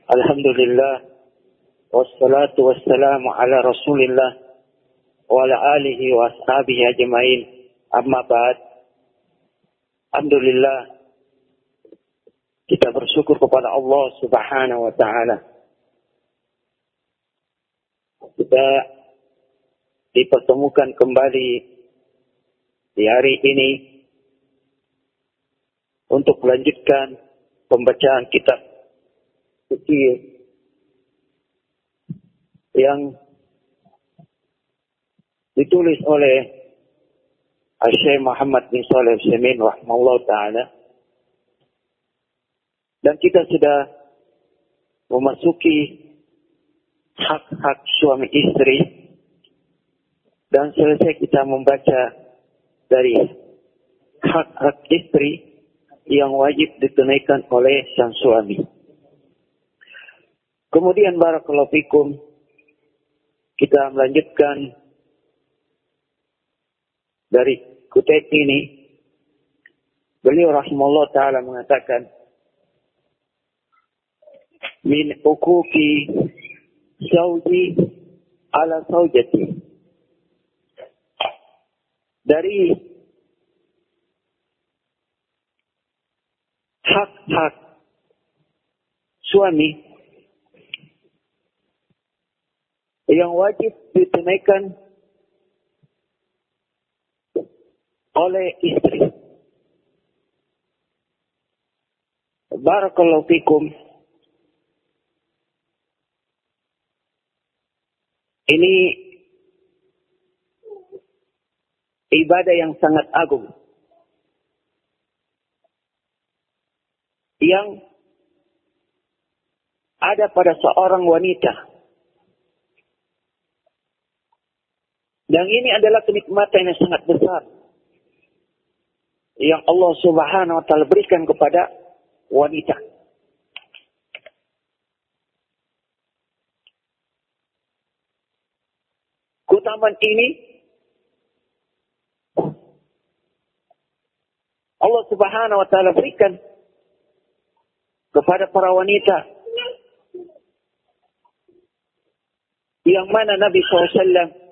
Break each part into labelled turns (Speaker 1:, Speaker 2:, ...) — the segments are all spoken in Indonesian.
Speaker 1: Alhamdulillah, wassalatu wassalamu ala Rasulillah wa ala alihi wa ashabihi ajma'in. Amma ba'd. Alhamdulillah, kita bersyukur kepada Allah Subhanahu wa taala. Kita dipertemukan kembali di hari ini untuk melanjutkan pembacaan kitab suci yang ditulis oleh Syekh Muhammad bin Shalih Al-Utsaimin rahimahullah ta'ala. Dan kita sudah memasuki hak-hak suami istri dan selesai kita membaca dari hak-hak istri yang wajib ditunaikan oleh sang suami. Kemudian barakallahu fikum, kita melanjutkan dari kutip ini. Beliau rahimahullah ta'ala mengatakan, min huquqi zawji ala zawjati, dari hak-hak suami yang wajib ditunaikan oleh istri. Barakallahu fikum. Ini ibadah yang sangat agung, yang ada pada seorang wanita. Dan ini adalah kenikmatan yang sangat besar yang Allah Subhanahu wa taala berikan kepada wanita. Keutamaan ini Allah Subhanahu wa taala berikan kepada para wanita, yang mana Nabi SAW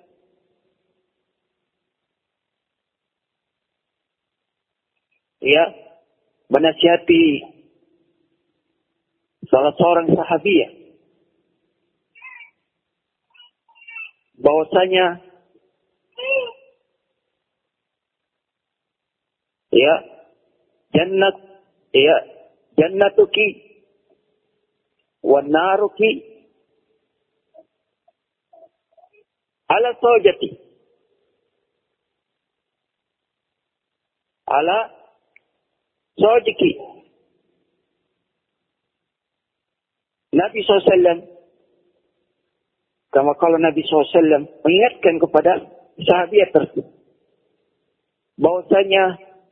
Speaker 1: menasihati salah seorang sahabiah bahwasanya jannatuki wa naruki ala zawjati, ala zawjiki. Nabi SAW, kalau Nabi SAW mengingatkan kepada sahabat tersebut bahwasanya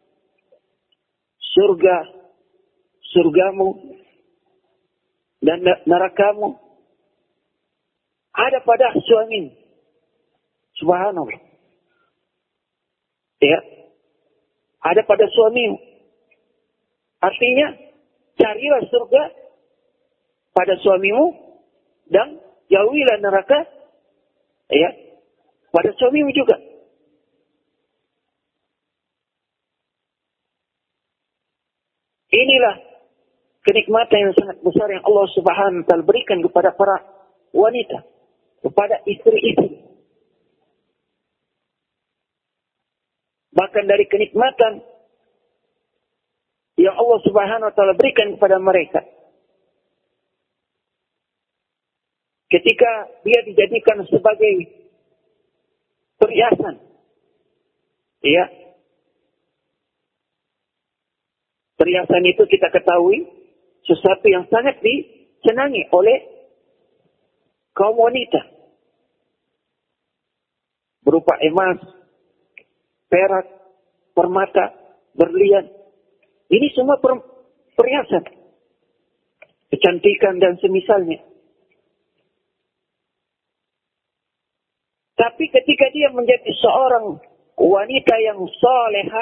Speaker 1: surgamu dan nerakamu ada pada suamimu. Subhanallah. Ada pada suamimu. Artinya, carilah surga pada suamimu dan jauhilah neraka pada suamimu juga. Inilah kenikmatan yang sangat besar yang Allah Subhanahu wa taala berikan kepada para wanita, kepada istri-istri. Bahkan dari kenikmatan yang Allah Subhanahu wa taala berikan kepada mereka, ketika dia dijadikan sebagai perhiasan, perhiasan itu kita ketahui sesuatu yang sangat disenangi oleh kaum wanita, berupa emas, perak, permata, berlian. Ini semua perhiasan, kecantikan dan semisalnya. Tapi ketika dia menjadi seorang wanita yang soleha,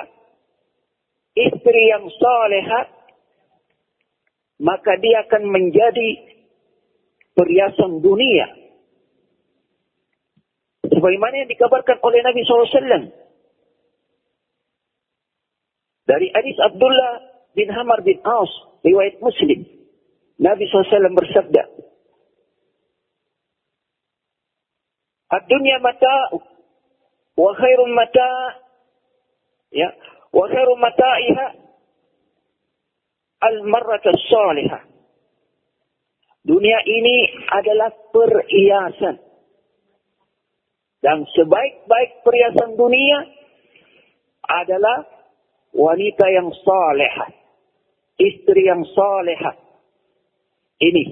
Speaker 1: istri yang soleha, maka dia akan menjadi perhiasan dunia. Sebagaimana yang dikabarkan oleh Nabi SAW. Dari hadis Abdullah bin Amr bin Aus, riwayat Muslim. Nabi SAW bersabda, "Ad-dunya mata'u, wa khairul mata', ya, wa khairul mata'iha al-marratu as-salihah." Dunia ini adalah perhiasan. Dan sebaik-baik perhiasan dunia adalah wanita yang salehah, istri yang salehah. Ini.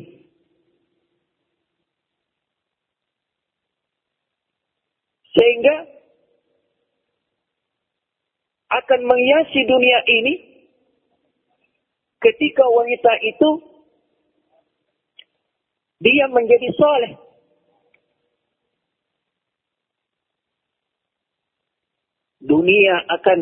Speaker 1: Sehingga akan menghiasi dunia ini ketika wanita itu dia menjadi saleh. Dunia akan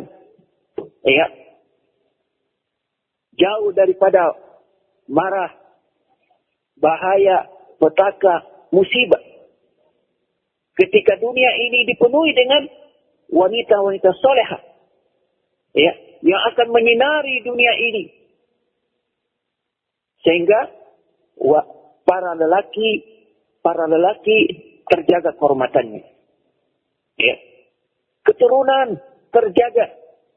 Speaker 1: jauh daripada marah, bahaya, petaka, musibah. Ketika dunia ini dipenuhi dengan wanita-wanita salehah, yang akan menyinari dunia ini. Sehingga para lelaki terjaga kehormatannya. Keturunan terjaga.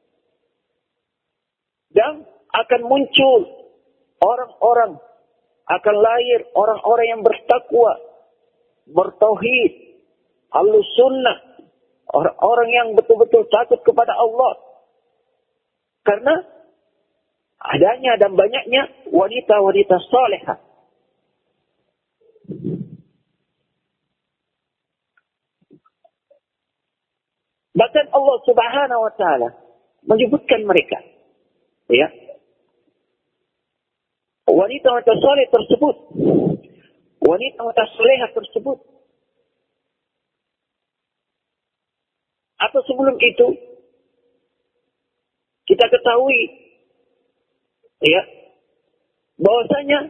Speaker 1: Dan akan muncul orang-orang, akan lahir orang-orang yang bertakwa, bertauhid, ahlus sunnah, orang-orang yang betul-betul takut kepada Allah. Karena adanya dan banyaknya wanita-wanita salehah. Bahkan Allah Subhanahu wa taala menyebutkan mereka. Wanita-wanita saleh tersebut, wanita-wanita salehah tersebut. Atau sebelum itu kita ketahui bahwasanya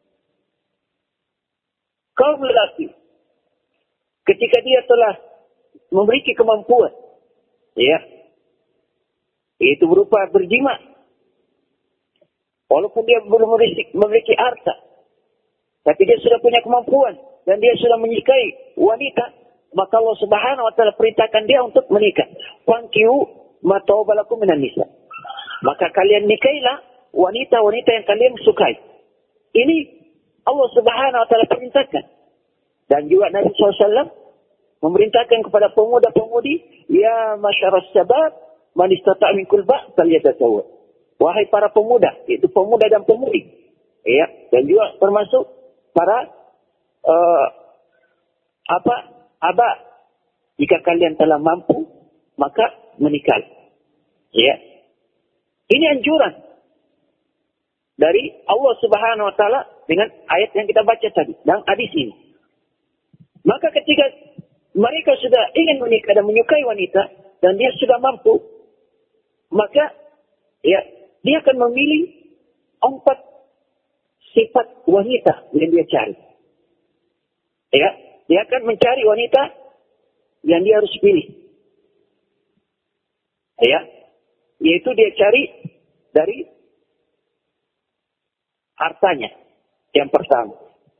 Speaker 1: kaum lelaki ketika dia telah memiliki kemampuan, itu berupa berjima, walaupun dia belum memiliki harta, tapi dia sudah punya kemampuan dan dia sudah menyukai wanita, maka Allah Subhanahu wa taala perintahkan dia untuk menikah. Fankihu ma tawaba lakum minan nisa. Maka kalian nikailah wanita-wanita yang kalian sukai. Ini Allah Subhanahu wa taala perintahkan. Dan juga Nabi SAW memerintahkan kepada pemuda-pemudi, ya masyaras syabab, man istata' minkul ba' falyatazawwaj. Wahai para pemuda, itu pemuda dan pemudi. Dan juga termasuk para aba, jika kalian telah mampu, maka menikah. Ini anjuran dari Allah Subhanahu wa taala dengan ayat yang kita baca tadi dan hadis ini. Maka ketika mereka sudah ingin menikah dan menyukai wanita dan dia sudah mampu, maka dia akan memilih 4 sifat wanita yang dia cari. Dia akan mencari wanita yang dia harus pilih. Yaitu dia cari dari hartanya yang pertama.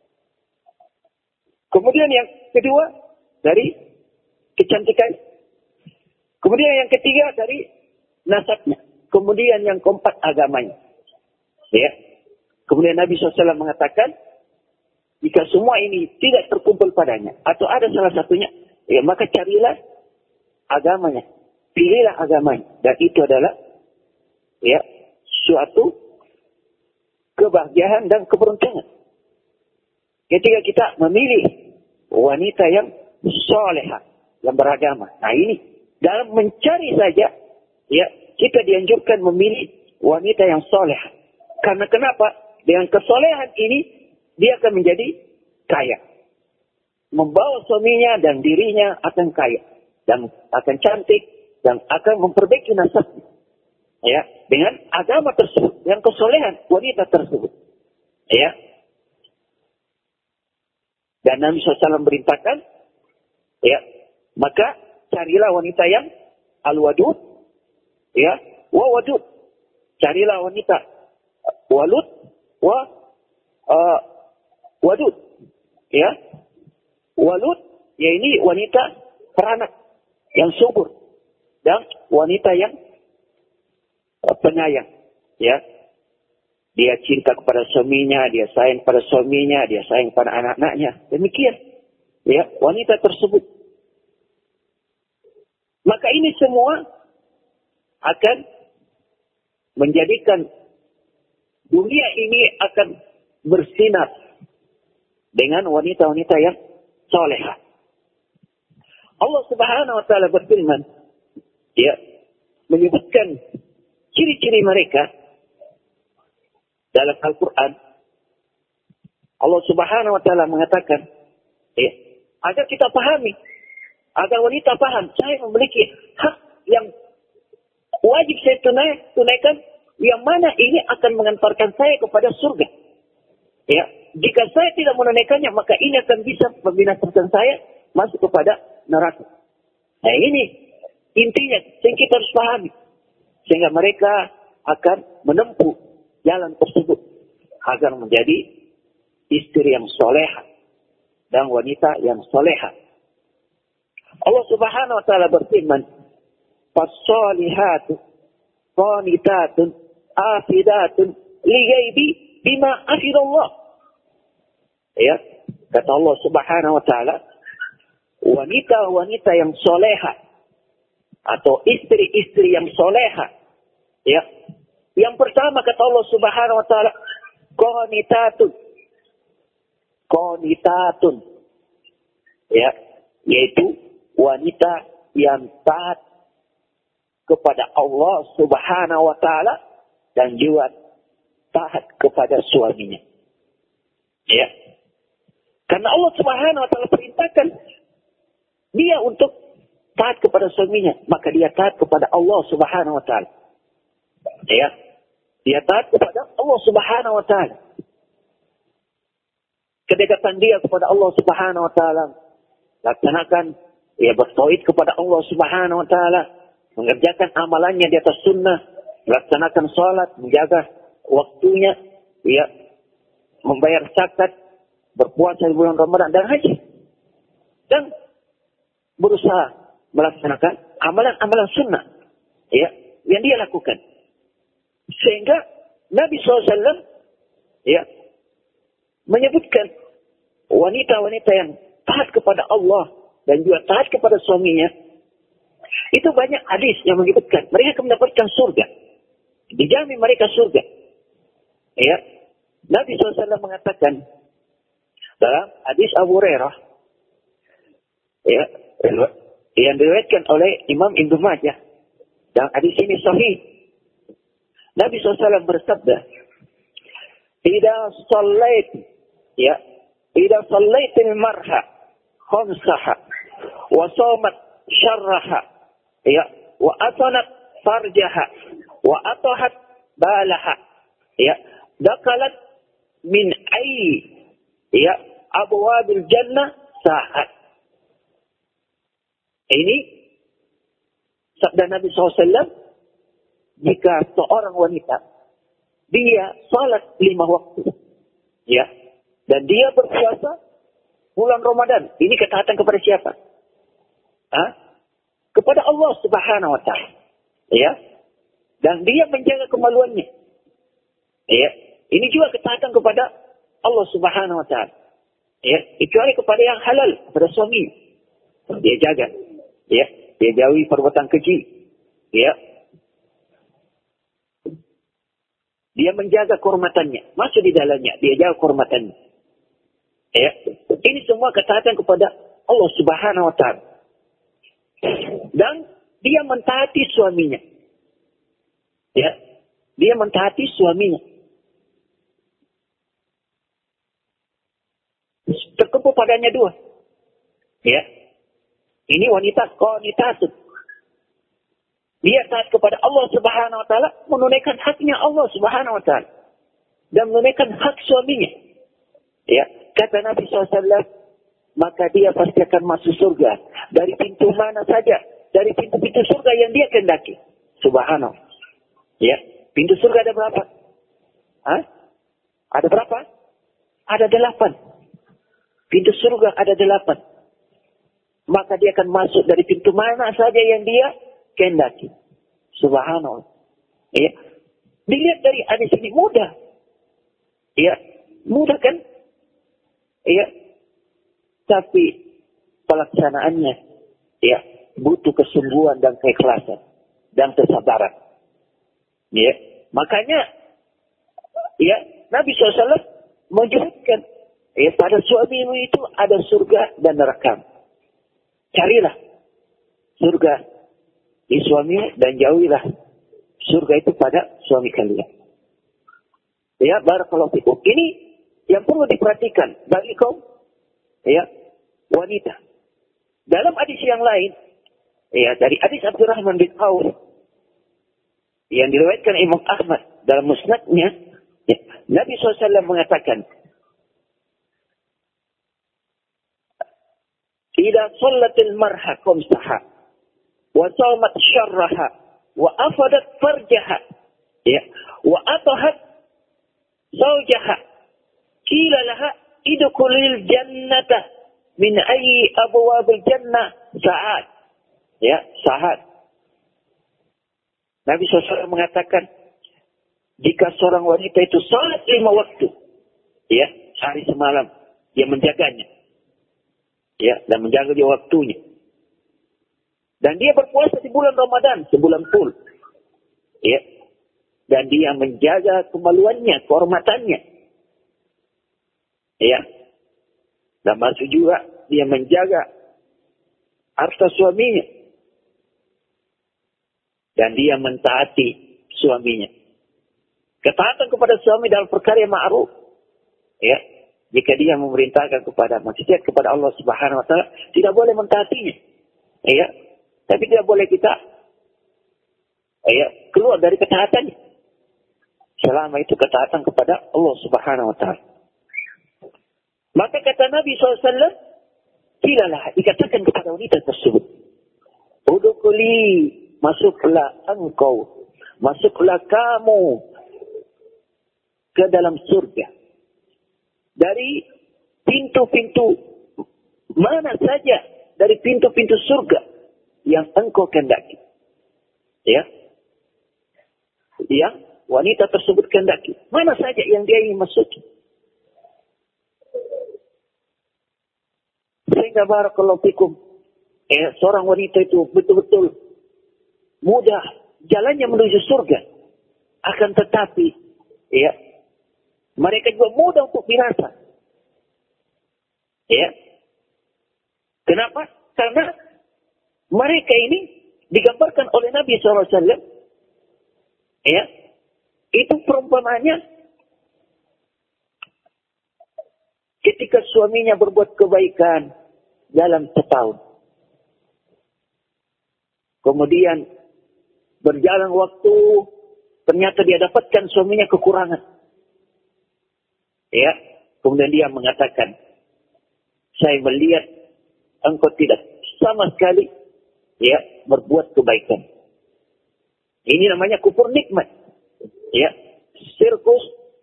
Speaker 1: Kemudian yang kedua dari kecantikan. Kemudian yang ketiga dari nasabnya. Kemudian yang keempat agamanya. Kemudian Nabi SAW mengatakan, jika semua ini tidak terkumpul padanya, atau ada salah satunya, maka carilah agamanya. Pilihlah agamanya. Dan itu adalah suatu kebahagiaan dan keberuntungan. Ketika kita memilih wanita yang salehah, yang beragama. Nah ini, dalam mencari saja, kita dianjurkan memilih wanita yang salehah. Karena kenapa? Dengan kesolehan ini, dia akan menjadi kaya. Membawa suaminya dan dirinya akan kaya. Dan akan cantik. Dan akan memperbaiki nasabnya. Dengan agama tersebut. Dengan kesolehan wanita tersebut. Dan Nabi SAW merintahkan, ya, maka carilah wanita yang al-wadud, ya, wa wadud. Carilah wanita walud wa wadud, ya. Walud, ya ini wanita beranak yang subur, dan wanita yang penyayang, ya. Dia cinta kepada suaminya, dia sayang pada suaminya, dia sayang pada anak-anaknya. Demikian, ya, wanita tersebut. Maka ini semua akan menjadikan dunia ini akan bersinar dengan wanita-wanita yang solehah. Allah Subhanahu wa taala berfirman, ya, menyebutkan ciri-ciri mereka dalam Al-Quran. Allah Subhanahu wa taala mengatakan, ya, agar kita pahami, agar wanita paham, saya memiliki hak yang wajib saya tunaikan, yang mana ini akan mengantarkan saya kepada surga. Ya, jika saya tidak menunaikannya, maka ini akan bisa membinasakan saya masuk kepada neraka. Nah, ini intinya yang kita harus pahami, sehingga mereka akan menempuh jalan tersebut agar menjadi istri yang soleha dan wanita yang soleha. Allah Subhanahu wa taala berfirman, "Fas-solihatu qanitatun afidatun lighaibi bima hafidallah." Ya, kata Allah Subhanahu wa taala, wanita-wanita yang soleha atau istri-istri yang soleha, ya. Yang pertama kata Allah Subhanahu wa taala, qanitatun. Ya, yaitu wanita yang taat kepada Allah Subhanahu wa taala dan juga taat kepada suaminya. Ya. Karena Allah Subhanahu wa taala perintahkan dia untuk taat kepada suaminya, maka dia taat kepada Allah Subhanahu wa taala. Ya. Dia taat kepada Allah Subhanahu wa taala. Kedekatan dia kepada Allah Subhanahu wa taala, laksanakan, ya, bertauhid kepada Allah Subhanahu wa taala, mengerjakan amalannya di atas sunnah, melaksanakan salat, menjaga waktunya, ya, membayar zakat, berpuasa di bulan Ramadan dan haji, dan berusaha melaksanakan amalan-amalan sunnah, ya, yang dia lakukan. Sehingga Nabi SAW, ya, menyebutkan wanita-wanita yang taat kepada Allah dan juga taat kepada suaminya. Itu banyak hadis yang menyebutkan mereka akan mendapatkan surga, dijamin mereka surga. Ya, Nabi SAW mengatakan dalam hadis Abu Hurairah, ya, yang diriwayatkan oleh Imam Ibnu Majah, dan hadis ini sahih. Nabi SAW bersabda, "Idza shallait, ya, idza shallaitil marha khamsaha wa shamat syarraha, ya, wa atanat farjaha wa atahat balaha, ya, dakalat min ayyi, ya, abwabil jannah sa'at." Ini sabda Nabi SAW. Jika seorang wanita dia salat 5 waktu, ya, dan dia berpuasa bulan Ramadan, ini ketaatan kepada siapa? Kepada Allah Subhanahu wa taala, ya. Dan dia menjaga kemaluannya, ya. Ini juga ketaatan kepada Allah Subhanahu wa taala, ya, kecuali kepada yang halal, kepada suami. Dia jaga, ya, dia jauhi perbuatan keji, ya. Dia menjaga kehormatannya, masuk di dalamnya, dia jaga kehormatannya. Ya, ini semua ketaatan kepada Allah Subhanahu wa taala. Dan dia mentaati suaminya. Ya, dia mentaati suaminya. Terkumpul padanya 2. Ya. Ini wanita qanitatun. Dia taat kepada Allah Subhanahu wa taala, menunaikan haknya Allah Subhanahu wa taala dan menunaikan hak suaminya. Ya, kata Nabi SAW, maka dia pasti akan masuk surga. Dari pintu mana saja, dari pintu-pintu surga yang dia kehendaki. Subhanallah. Ya, pintu surga ada berapa? Hah? Ada berapa? Ada 8. Pintu surga ada 8. Maka dia akan masuk dari pintu mana saja yang dia kehendaki. Subhanallah. Ya. Dilihat dari hadis ini mudah. Ya, mudah kan? Ya. Tapi pelaksanaannya ya butuh kesungguhan dan keikhlasan dan kesabaran. Ya. Makanya ya Nabi SAW menyebutkan ya pada suamimu itu ada surga dan neraka. Carilah surga di suamimu dan jauhilah surga itu pada suami kalian. Ya, barakallahu fikum. Ini yang perlu diperhatikan bagi kaum ya wanita. Dalam hadis yang lain, ya dari hadis Abdurrahman bin Auf yang diriwayatkan Imam Ahmad dalam musnadnya, ya, Nabi SAW mengatakan, "Idza shallatil marha qamsaha wa sawmat syarraha wa afadat farjaha ya wa atahat zawjaha qila laha idkhulil jannata min ayyi abwabil jannah sa'at." Ya, sa'at. Nabi SAW mengatakan, jika seorang wanita itu salat 5 waktu, ya, sehari semalam, dia menjaganya. Ya, dan menjaga dia waktunya. Dan dia berpuasa di bulan Ramadan, sebulan full. Ya. Dan dia menjaga kemaluannya, kehormatannya. Ya. Dan masuk juga dia menjaga harta suaminya. Dan dia mentaati suaminya. Ketaatan kepada suami dalam perkara yang ma'ruf. Ya. Jika dia memerintahkan kepada maksiat kepada Allah Subhanahu wa taala, tidak boleh mentaatinya. Ya. Tapi tidak boleh kita keluar dari ketaatannya. Selama itu ketaatan kepada Allah Subhanahu wa taala. Maka kata Nabi SAW, "Kilalah," dikatakan kepada wanita tersebut, "Udkhuli," masuklah engkau, masuklah kamu ke dalam surga. Dari pintu-pintu mana saja, dari pintu-pintu surga yang engkau kehendaki. Ya. Yang wanita tersebut kehendaki. Mana saja yang dia ingin masuki. Sehingga barakallahu fikum, seorang wanita itu betul-betul mudah jalannya menuju surga. Akan tetapi, ya, mereka juga mudah untuk binasa. Ya. Kenapa? Karena mereka ini digambarkan oleh Nabi SAW. Ya. Itu perumpamaannya ketika suaminya berbuat kebaikan dalam setahun. Kemudian berjalan waktu, ternyata dia dapatkan suaminya kekurangan. Ya, kemudian dia mengatakan, "Saya melihat engkau tidak sama sekali ya berbuat kebaikan." Ini namanya kufur nikmat. Ya, sirkul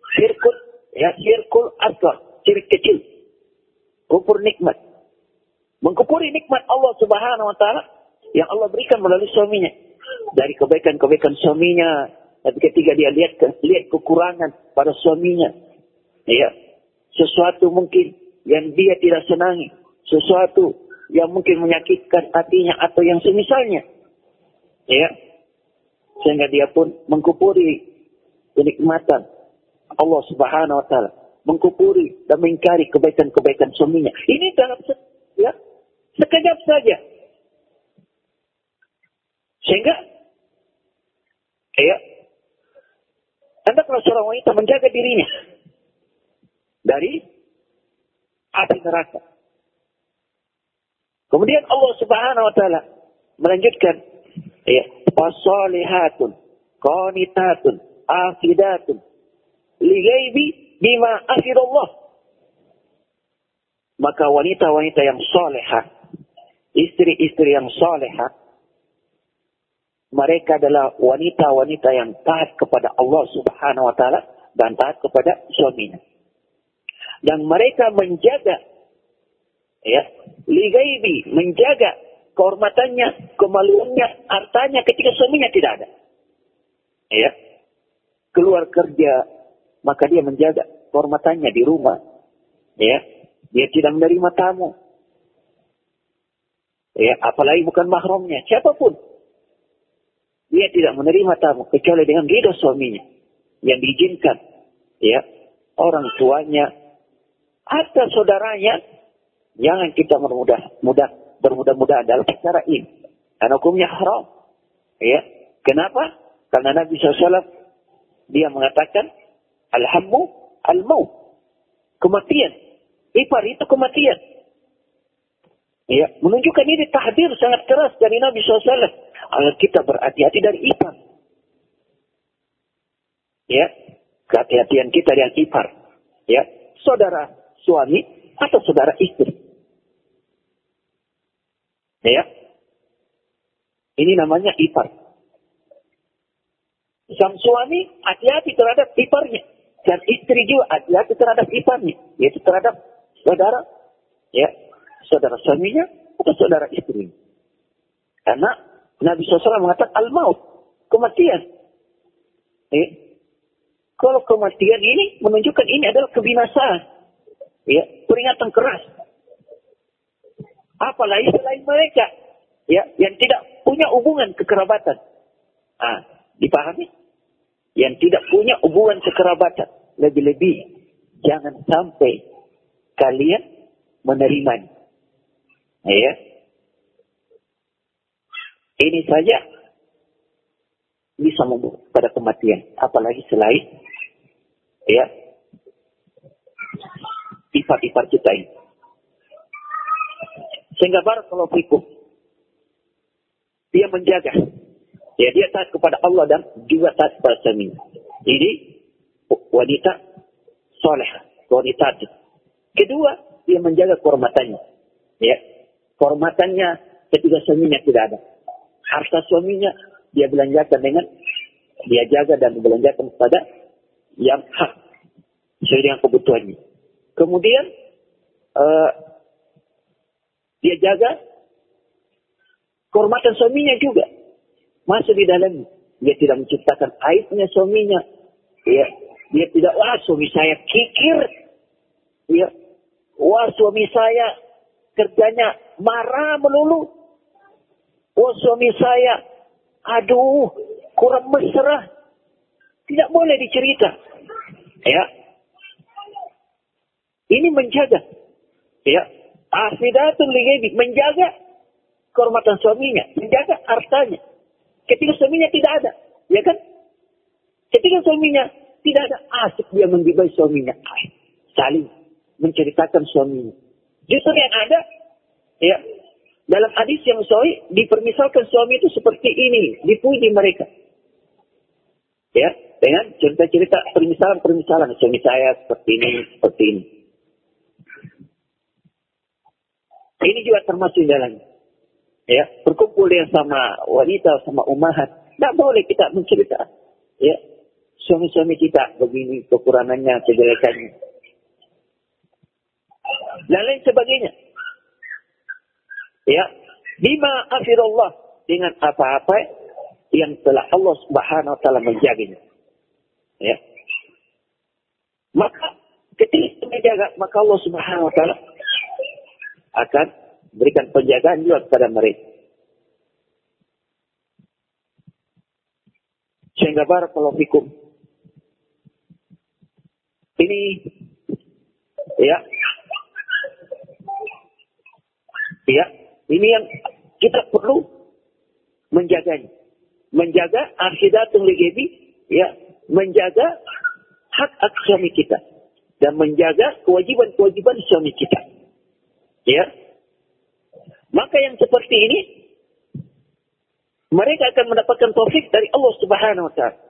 Speaker 1: asghar, syirik kecil. Kufur nikmat. Mengkufuri nikmat Allah Subhanahu wa taala yang Allah berikan melalui suaminya. Dari kebaikan-kebaikan suaminya, tapi ketika dia lihat kekurangan pada suaminya, ya, sesuatu mungkin yang dia tidak senangi, sesuatu yang mungkin menyakitkan hatinya atau yang semisalnya, ya, sehingga dia pun mengkufuri kenikmatan Allah Subhanahu wa taala, mengkufuri dan mengingkari kebaikan-kebaikan suaminya. Ini dalam sekejap saja. Sehingga hendaklah seorang wanita menjaga dirinya dari api neraka. Kemudian Allah Subhanahu wa taala melanjutkan, fasalihatun qanitatun afidatun li ghaibi bima afidallah. maka wanita-wanita yang salehah, istri-istri yang salehah, mereka adalah wanita-wanita yang taat kepada Allah Subhanahu wa taala dan taat kepada suaminya. Dan mereka menjaga ligaibi, menjaga kehormatannya, kemaluannya, hartanya ketika suaminya tidak ada. Keluar kerja, maka dia menjaga kehormatannya di rumah. Dia tidak menerima tamu. Apalagi bukan mahramnya, siapapun. Dia tidak menerima tamu kecuali dengan ridho suaminya yang diizinkan. Orang tuanya atau saudaranya, jangan kita bermudah-mudahan dalam perkara ini. Karena hukumnya haram. Kenapa? Karena Nabi SAW dia mengatakan al-hammu al-maut. Kematian. Ipar itu kematian. Menunjukkan ini tahdir sangat keras dari Nabi SAW. Agar kita berhati-hati dari ipar. Kehati-hatian kita dengan ipar. Saudara suami atau saudara istri. Ini namanya ipar. Sang suami hati-hati terhadap iparnya. Dan istri juga hati-hati terhadap iparnya. Yaitu terhadap saudara. Saudara suaminya atau saudara istrinya. Karena Nabi SAW mengatakan al-maut. Kematian. Kalau kematian ini menunjukkan ini adalah kebinasaan. Peringatan keras. Apalagi selain mereka. Yang tidak punya hubungan kekerabatan. Dipahami? Yang tidak punya hubungan kekerabatan. Lebih-lebih. Jangan sampai kalian menerimanya. Ini saja bisa membawa pada kematian. Apalagi selain ipar-ipar kita ini. Sehingga barakallahu fikum, dia menjaga. Dia taat kepada Allah dan juga taat kepada suaminya. Ini wanita salehah, wanita taat. Kedua, dia menjaga kehormatannya. Kehormatannya ketika suaminya tidak ada. Harta suaminya dia belanjakan dengan dia jaga dan belanjakan kepada yang hak sesuai dengan kebutuhannya. Kemudian dia jaga kehormatan suaminya juga masuk di dalamnya. Dia tidak menciptakan aibnya suaminya. Dia tidak, wah suami saya kikir. Wah suami saya kerjanya marah melulu. Wah suami saya, aduh, kurang mesra. Tidak boleh dicerita. Ini menjaga. Afidatul lighaib, menjaga kehormatan suaminya, menjaga hartanya. Ketika suaminya tidak ada, kan? Ketika suaminya tidak ada, asik dia menggibai suaminya. Saling menceritakan suaminya. Justru yang ada, dalam hadis yang sahih dipermisalkan suami itu seperti ini, dipuji mereka. Dengan cerita-cerita permisalan suami saya seperti ini, seperti ini. Ini juga termasuk dalamnya. Berkumpul dengan sama wanita, sama ummahat. Tidak boleh kita mencerita. Suami-suami kita begini kekurangannya, kejelekannya. Dan lain sebagainya. Bima afirullah, dengan apa-apa yang telah Allah Subhanahu wa taala menjaganya. Maka ketika menjaga, maka Allah Subhanahu wa taala akan berikan penjagaan juga kepada mereka. Sehingga barakallahu fikum. Ini ini yang kita perlu menjaganya. Menjaga afidatul lighaib, menjaga hak-hak suami kita dan menjaga kewajiban-kewajiban suami kita. Maka yang seperti ini mereka akan mendapatkan taufik dari Allah Subhanahu wa taala.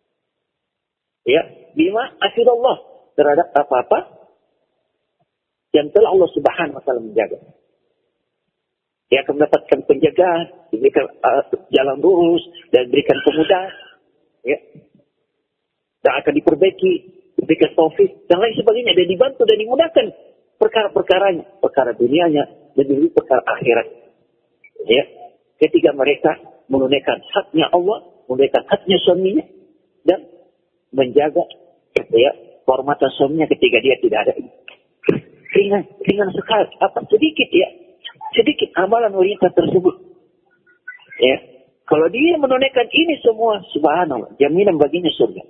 Speaker 1: Bima afidallah, terhadap apa-apa yang telah Allah Subhanahu wa taala menjaga. Dia akan mendapatkan penjagaan, diberikan jalan lurus dan diberikan kemudahan, ya. Dan akan diperbaiki, diberikan taufik dan lain sebagainya, dan dibantu dan dimudahkan perkara-perkaranya, perkara dunianya dan juga perkara akhirat. Ya, ketika mereka menunaikan haknya Allah, menunaikan haknya suaminya, dan menjaga ya kehormatan suaminya ketika dia tidak ada. Ringan sekali, sedikit amalan wanita tersebut. Ya, kalau dia menunaikan ini semua, subhanallah, jaminan baginya surga.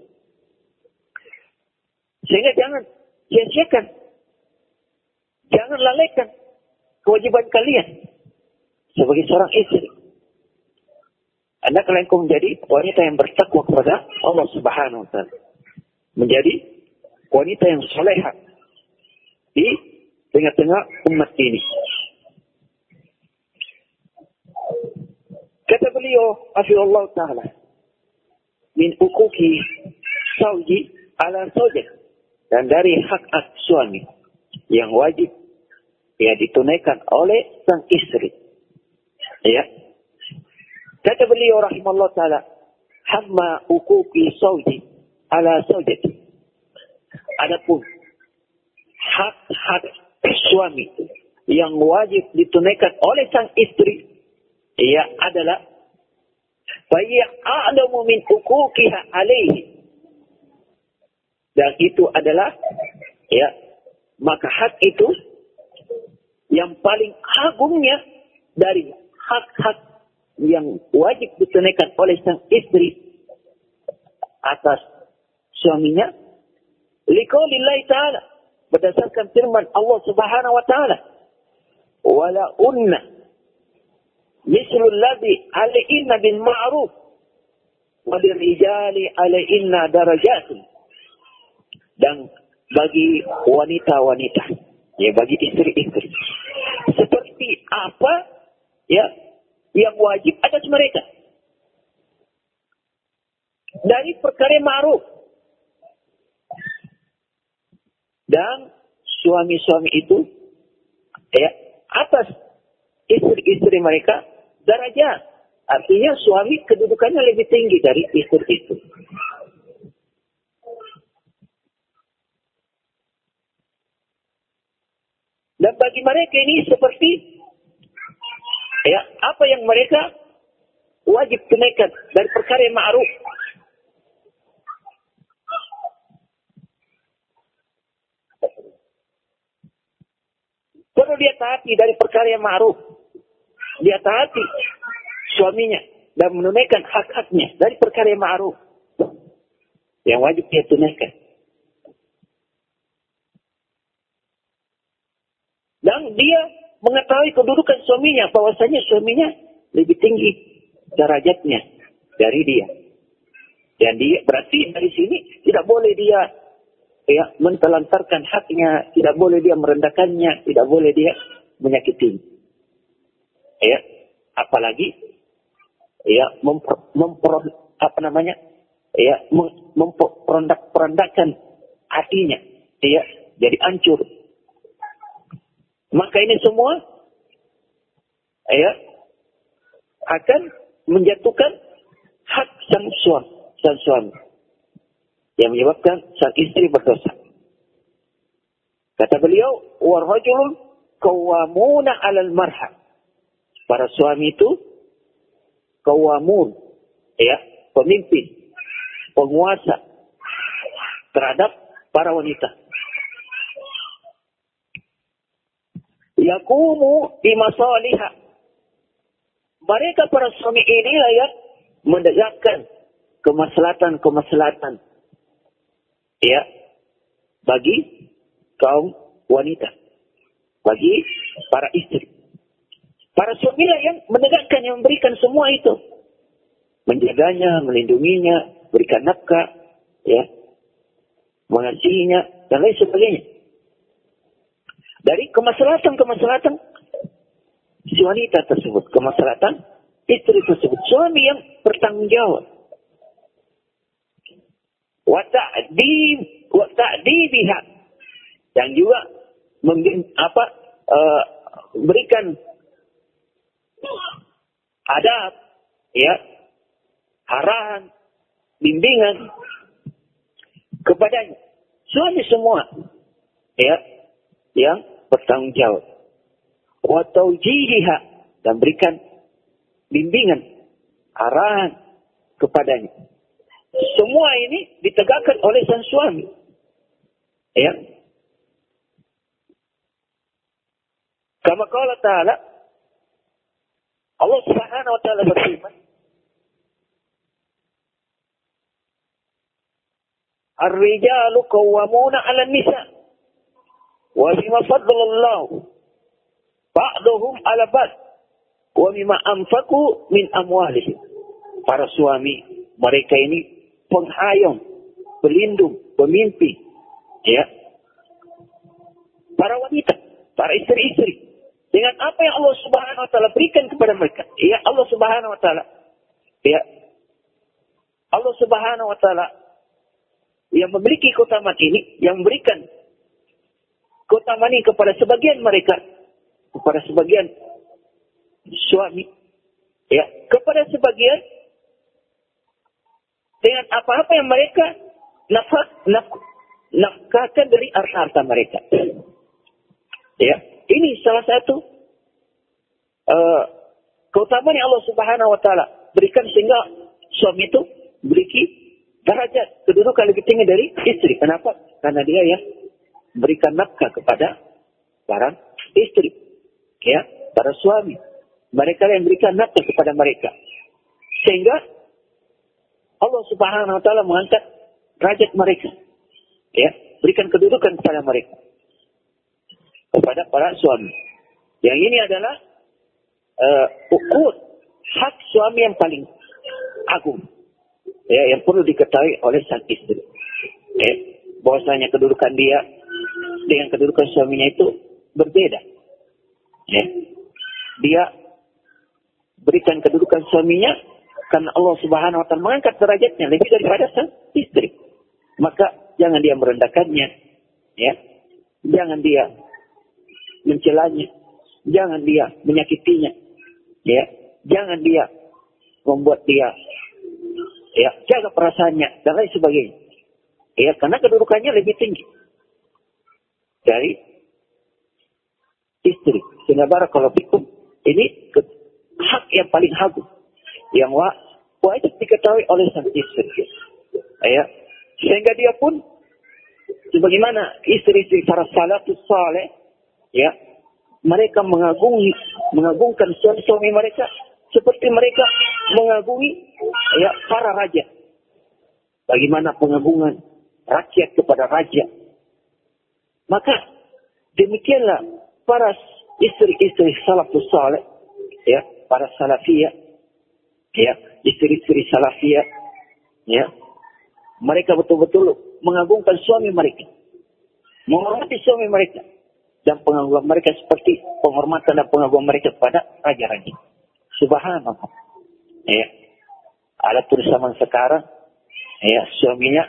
Speaker 1: Sehingga jangan sia-siakan, jangan lalaikan kewajiban kalian sebagai seorang istri. Anda kalian menjadi wanita yang bertakwa kepada Allah Subhanahu wa taala. Menjadi wanita yang salehah di tengah-tengah umat ini. Kata beliau, afiyallahu ta'ala, min uquqi zawji ala zawjah, dan dari hak suami yang wajib ya ditunaikan oleh sang istri. Ya. Kata beliau rahimallahu ta'ala, hamma uquqi zawji ala zawjati. Adapun hak-hak suami yang wajib ditunaikan oleh sang istri, ia adalah fayya a'lamu min uquqiha alaihi, dan itu adalah ya maka hak itu yang paling agungnya dari hak-hak yang wajib ditunaikan oleh sang istri atas suaminya, liqaulillahi ta'ala, berdasarkan firman Allah Subhanahu wa taala, wala unna mislul ladzi alaihinna bil ma'ruf wa lirijali alaihinna darajatun, dan bagi wanita-wanita, ya bagi istri-istri, seperti apa ya yang wajib atas mereka dari perkara ma'ruf, dan suami-suami itu ya atas istri-istri mereka darajat, artinya suami kedudukannya lebih tinggi dari istri itu. Dan bagi mereka ini seperti ya apa yang mereka wajib tunaikan dari perkara yang ma'ruf. Perlu dia taati dari perkara yang ma'ruf. Dia taati suaminya dan menunaikan hak-haknya dari perkara yang ma'ruf yang wajib dia tunaikan. Dan dia mengetahui kedudukan suaminya, bahwasanya suaminya lebih tinggi derajatnya dari dia. Dan dia berarti dari sini tidak boleh dia ya mentelantarkan haknya, tidak boleh dia merendahkannya, tidak boleh dia menyakiti. Ya, apalagi ya memperendahkan hatinya, ya jadi hancur. Maka ini semua ya akan menjatuhkan hak sang suami yang menyebabkan sang istri berdosa. Kata beliau, warajulun qawwamuna 'alal marha. Para suami itu qawamun, ya, pemimpin, penguasa terhadap para wanita. Yaqumu bimasaliha. Mereka para suami inilah yang menegakkan kemaslahatan ya bagi kaum wanita, bagi para istri. Para suamilah yang menegakkan, yang memberikan semua itu, menjaganya, melindunginya, berikan nafkah, ya, mengasihinya dan lain sebagainya. Dari kemaslahatan si wanita tersebut, kemaslahatan istri tersebut, suami yang bertanggung jawab. Wa ta'dibiha, dan juga berikan adab, ya, arahan, bimbingan kepadanya. Suami semua, ya, yang bertanggung jawab. Wa taujihiha, dan berikan bimbingan, arahan kepadanya. Semua ini ditegakkan oleh sang suami. Ya. Kama qala ta'ala, Allah Subhanahu wa taala berfirman, "Ar-rijalu qawwamuna 'ala an-nisa wa bima faddala Allah ba'dahum 'ala ba'd wa bima anfaqu min amwalihim." Para suami mereka ini penghayung, pelindung, pemimpi, ya. Para wanita, para istri-istri, dengan apa yang Allah Subhanahu wa taala berikan kepada mereka. Ya, Allah Subhanahu wa taala, ya. Allah Subhanahu wa taala yang memiliki keutamaan ini, yang memberikan keutamaan ini kepada sebagian mereka, kepada sebagian suami, ya, kepada sebagian dengan apa-apa yang mereka nafkahkan dari harta mereka. Ya, ini salah satu keutamaan yang Allah Subhanahu wa taala berikan sehingga suami itu memiliki derajat kedudukan lebih tinggi dari istri. Kenapa? Karena dia yang berikan nafkah kepada para istri, ya, para suami. Mereka yang berikan nafkah kepada mereka, sehingga Allah Subhanahu wa taala mengangkat derajat mereka, ya, berikan kedudukan kepada mereka, kepada para suami. Yang ini adalah ukur hak suami yang paling agung, ya, yang perlu diketahui oleh sang istri. Ya, bahwasanya kedudukan dia dengan kedudukan suaminya itu berbeda. Ya, dia berikan kedudukan suaminya karena Allah Subhanahu wa taala mengangkat derajatnya lebih daripada sang istri. Maka jangan dia merendahkannya, ya. Jangan dia mencelanya, jangan dia menyakitinya, ya. Jangan dia membuat dia, ya, jaga perasaannya dan lain sebagainya. Ya, karena kedudukannya lebih tinggi dari istri. Sehingga barakallahu fikum, ini hak yang paling agung yang wajib diketahui oleh sang istri. Ya, sehingga dia pun sebagaimana istri-istri para salafus saleh, ya, mereka mengagungkan suami mereka seperti mereka mengagungi, ya, para raja. Bagaimana pengagungan rakyat kepada raja. Maka demikianlah para istri-istri salafus saleh, ya, para salafiyah, ya, istri-istri salafiyah, ya, mereka betul-betul mengagungkan suami mereka, menghormati suami mereka, dan pengagungan mereka seperti penghormatan dan pengagungan mereka kepada raja-raja. Subhanallah. Ya, ada tuh zaman sekarang, ya, suaminya,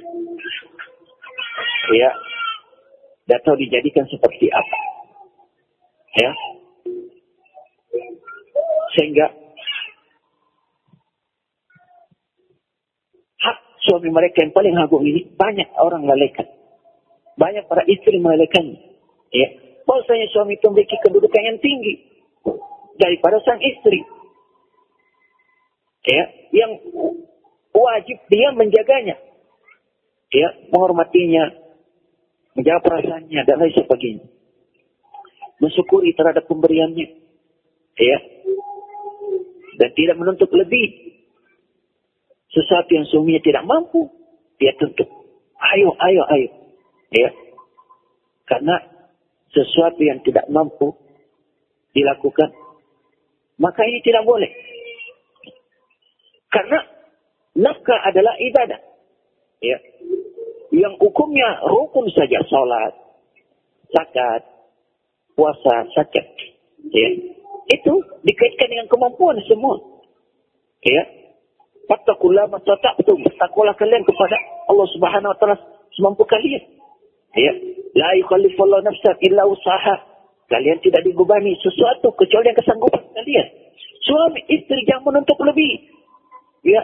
Speaker 1: ya, tidak tahu dijadikan seperti apa, ya, sehingga hak suami mereka yang paling agung ini banyak orang lalaikan, banyak para istri melelehkannya. Ya, bahwasanya suami itu memiliki kedudukan yang tinggi daripada sang istri, ya, yang wajib dia menjaganya, ya, menghormatinya, menjaga perasaannya dan lain sebagainya, mensyukuri terhadap pemberiannya, ya, dan tidak menuntut lebih. Sesuatu yang suaminya tidak mampu, dia tuntut, ayo, ya, karena sesuatu yang tidak mampu dilakukan, maka ini tidak boleh. Karena nafkah adalah ibadah, ya, yang hukumnya rukun saja, salat, zakat, puasa, zakat, ya, itu dikaitkan dengan kemampuan semua, ya. Fattaqullaha mastata'tum, bertakwalah kalian kepada Allah Subhanahu wa taala semampu kalian, ya. La yukallifullahu nafsan illa usaha. Kalian tidak dibebani sesuatu kecuali yang kesanggupan kalian. Suami istri jangan menuntut lebih. Ya.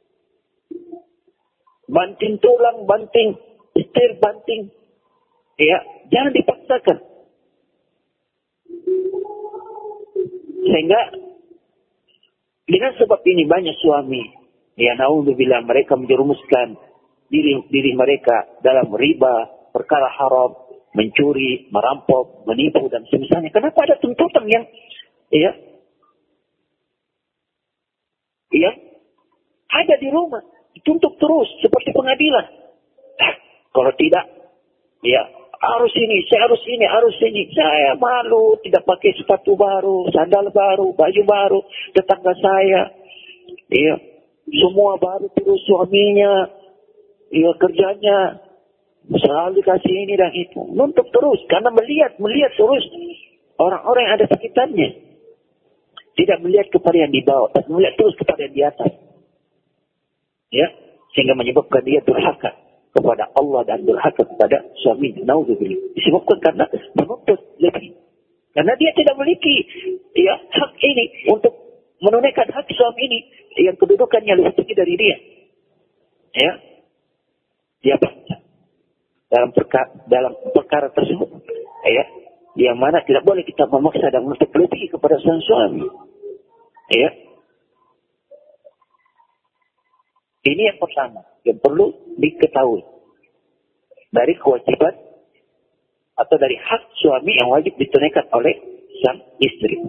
Speaker 1: Banting tulang, banting setir, banting. Ya, jangan dipaksakan. Sehingga dengan sebab ini banyak suami, ya naudzubillah, mereka menjerumuskan diri mereka dalam riba, perkara haram, mencuri, merampok, menipu dan semisalnya. Kenapa ada tuntutan yang ada di rumah, dituntut terus seperti pengadilan. Kalau tidak, ya harus ini, saya harus ini, harus ini. Saya malu tidak pakai sepatu baru, sandal baru, baju baru. Tetangga saya, ya semua baru terus suaminya, ya kerjanya selalu dikasih ini dan itu. Nuntut terus karena melihat terus orang-orang yang ada sekitarnya. Tidak melihat kepada yang di bawah, tapi melihat terus kepada yang di atas. Ya, sehingga menyebabkan dia durhaka kepada Allah dan durhaka kepada suaminya. Naudzubillah. Disebabkan karena menuntut lebih. Karena dia tidak memiliki hak ini untuk menunaikan hak suami ini yang kedudukannya lebih tinggi dari dia. Ya, dia paksa dalam perkara tersebut. Ya, yang mana tidak boleh kita memaksa dan menuntut lebih kepada sang suami. Ya. Ini yang pertama yang perlu diketahui dari kewajiban atau dari hak suami yang wajib ditunaikan oleh sang istri.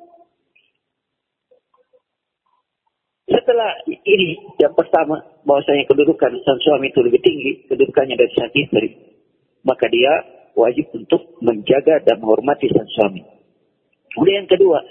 Speaker 1: Setelah ini yang pertama, bahwasanya kedudukan sang suami itu lebih tinggi kedudukannya dari sang istri, maka dia wajib untuk menjaga dan menghormati sang suami. Kemudian yang kedua,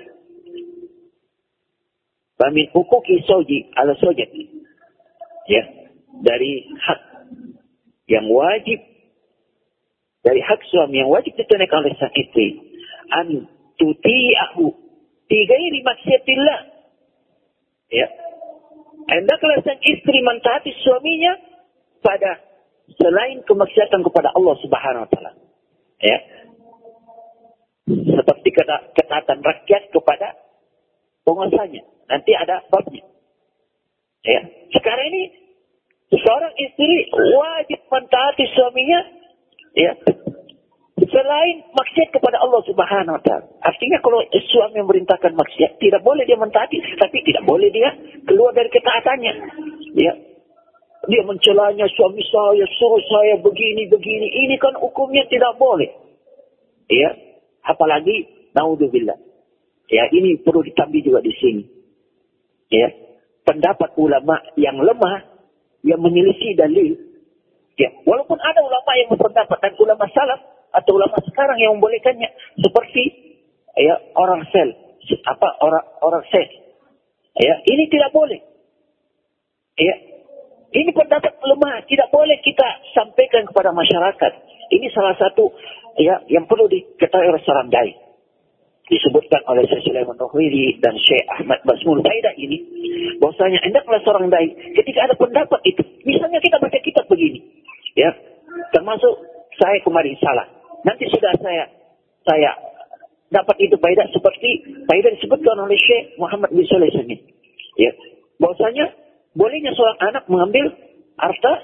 Speaker 1: min huquqi zawji ala zawjati. Ya, dari hak yang wajib, dari hak suami yang wajib ditunaikan oleh sang istri, an tuti'ahu fi ghairi maksiatillah. Ya, hendaklah sang istri mentaati suaminya pada selain kemaksiatan kepada Allah Subhanahu wa taala. Ya. Seperti ketaatan rakyat kepada penguasanya. Nanti ada babnya. Ya. Sekarang ini seorang istri wajib mentaati suaminya, ya, selain maksiat kepada Allah Subhanahu wa taala. Artinya kalau suami memerintahkan maksiat, tidak boleh dia mentaati, tapi tidak boleh dia keluar dari ketaatannya. Ya. Dia mencelanya, suami saya suruh saya begini. Ini kan hukumnya tidak boleh. Ya. Apalagi naudzubillah. Ya, ini perlu ditambah juga di sini. Ya. Pendapat ulama yang lemah, yang menyelisih dalil. Ya, walaupun ada ulama yang berpendapat dan ulama salaf atau ulama sekarang yang membolehkannya, seperti orang sel, orang seks. Ya, ini tidak boleh. Ya, ini pendapat lemah, tidak boleh kita sampaikan kepada masyarakat. Ini salah satu yang perlu diketahui oleh seorang dai. Disebutkan oleh Syekh Sulaiman Rohili dan Syekh Ahmad Basmul Faidah ini, bahwasanya hendaklah seorang dai ketika ada pendapat itu, misalnya kita baca kitab begini, ya, termasuk saya kemarin salah, nanti sudah saya dapat itu faidah seperti faidah disebutkan oleh Syekh Muhammad bin Shalih Al-Utsaimin, ya, bahwasanya bolehnya seorang anak mengambil harta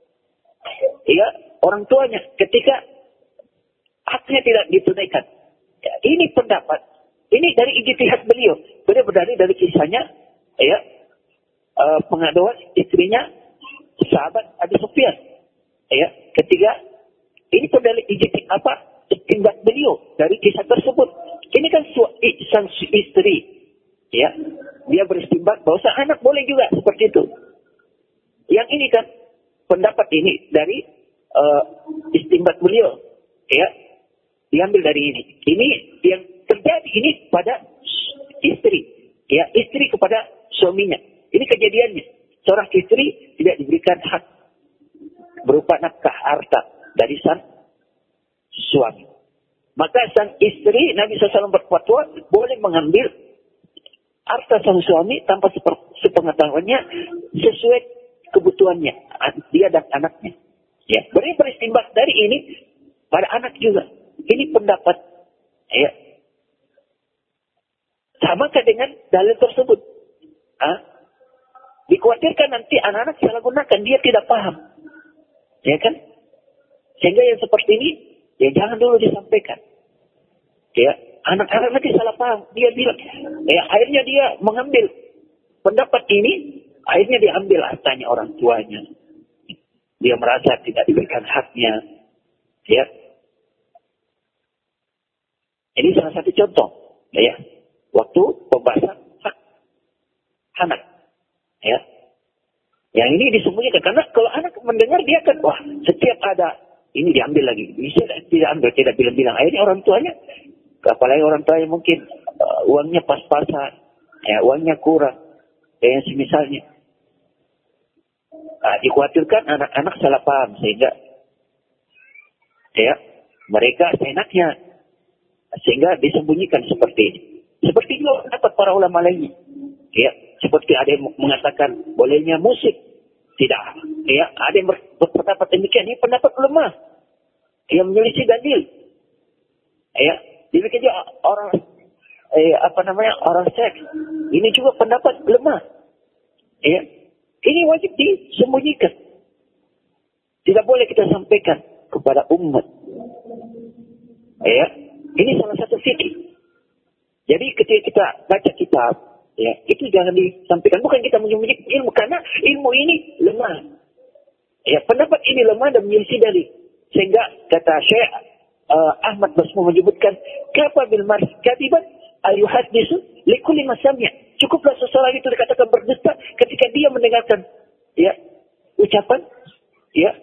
Speaker 1: orang tuanya ketika haknya tidak ditunaikan. Ya, ini pendapat, ini dari ijtihad beliau. Beliau berdalil dari kisahnya, pengaduan istrinya sahabat Abu Sufyan. Ya, ketika ini berdalil istinbat beliau dari kisah tersebut. Ini kan sang istri, ya, dia beristinbat bahwa anak boleh juga seperti itu. Yang ini kan pendapat ini dari istinbat beliau, ya. Diambil dari ini. Ini yang terjadi ini pada istri. Ya, istri kepada suaminya. Ini kejadiannya. Seorang istri tidak diberikan hak berupa nafkah harta dari sang suami. Maka sang istri, Nabi SAW berfatwa, boleh mengambil harta sang suami tanpa sepengetahuannya sesuai kebutuhannya. Dia dan anaknya. Ya, beristinbat dari ini, pada anak juga. Ini pendapat, ya. Samakah dengan dalil tersebut? Dikhawatirkan nanti anak-anak salah gunakan, dia tidak paham. Ya kan? Sehingga yang seperti ini, ya jangan dulu disampaikan. Ya, anak-anak nanti salah paham. Dia bilang, ya akhirnya dia mengambil pendapat ini, akhirnya diambil hartanya orang tuanya. Dia merasa tidak diberikan haknya. Ya. Ini salah satu contoh. Ya. Waktu pembahasan hak anak. Ya. Yang ini disembunyikan. Karena kalau anak mendengar, dia kan, wah, setiap ada, ini diambil lagi. Bisa tidak ambil, tidak bilang-bilang. Akhirnya orang tuanya, apalagi orang tuanya mungkin uangnya pas-pasan. Ya, uangnya kurang. Yang semisalnya. Dikhawatirkan anak-anak salah paham. Sehingga, ya, mereka seenaknya. Sehingga disembunyikan seperti ini. Seperti juga dapat para ulama lainnya. Ya, seperti ada yang mengatakan bolehnya musik. Tidak. Ya, ada yang berpendapat demikian. Ini pendapat lemah. Yang menyelisih dalil. Ya, demikian juga orang orang seks. Ini juga pendapat lemah. Ya, ini wajib disembunyikan. Tidak boleh kita sampaikan kepada umat. Ya, ini salah satu fikih. Jadi ketika kita baca kitab, ya, itu jangan disampaikan. Bukan kita menyembunyikan ilmu, karena ilmu ini lemah. Ya, pendapat ini lemah dan menyelisih dalil. Sehingga kata Syekh Ahmad Basmu menyebutkan, kafa bil mar'i kadiban ayuhaddisu likulli masamnya. Cukuplah seseorang itu dikatakan berdusta ketika dia mendengarkan, ya, ucapan, ya,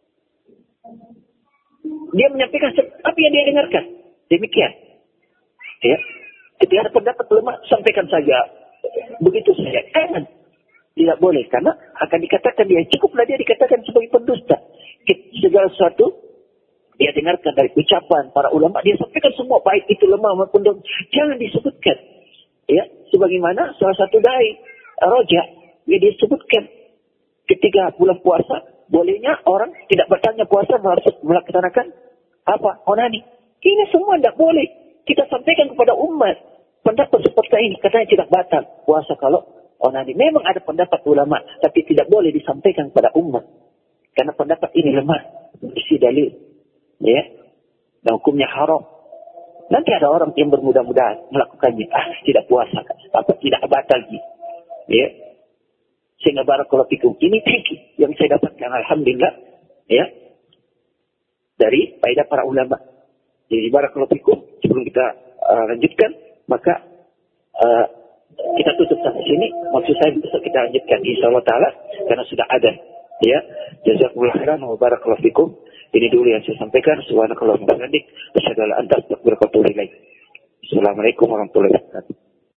Speaker 1: dia menyampaikan apa yang dia dengarkan. Demikian. Ya. Ketika ada pendapat lemah, sampaikan saja. Begitu saja. Jangan. Tidak boleh. Karena akan dikatakan dia, cukuplah dia dikatakan sebagai pendusta. Segala sesuatu, dia dengarkan dari ucapan para ulama, dia sampaikan semua, baik itu lemah maupun dosa. Jangan disebutkan. Ya. Sebagaimana salah satu dai, Roja, ya disebutkan. Ketika bulan puasa, bolehnya orang tidak bertanya puasa melaksanakan apa? Onani. Ini semua tidak boleh. Kita sampaikan kepada umat. Pendapat seperti ini katanya tidak batal puasa kalau onani. Memang ada pendapat ulama, tapi tidak boleh disampaikan kepada umat. Karena pendapat ini lemah. Isi dalil. Ya. Dan hukumnya haram. Nanti ada orang yang bermudah-mudahan melakukannya. Tidak puasa. Apa tidak batal lagi. Ya. Sehingga barakallahu fikum. Ini fikih yang saya dapatkan. Alhamdulillah. Ya. Dari faedah para ulama. Jadi barakallahu fikum. Sebelum kita lanjutkan, maka kita tutup sampai sini. Maksud saya besok kita lanjutkan insyaallah taala karena sudah ada. Ya, jazakumullah khairan wa barakallahu fikum. Ini dulu yang saya sampaikan. Subhanakallahumma wa bihamdik, asyhadu an la ilaha illa anta, astaghfiruka wa atubu ilaik. Assalamualaikum warahmatullahi wabarakatuh.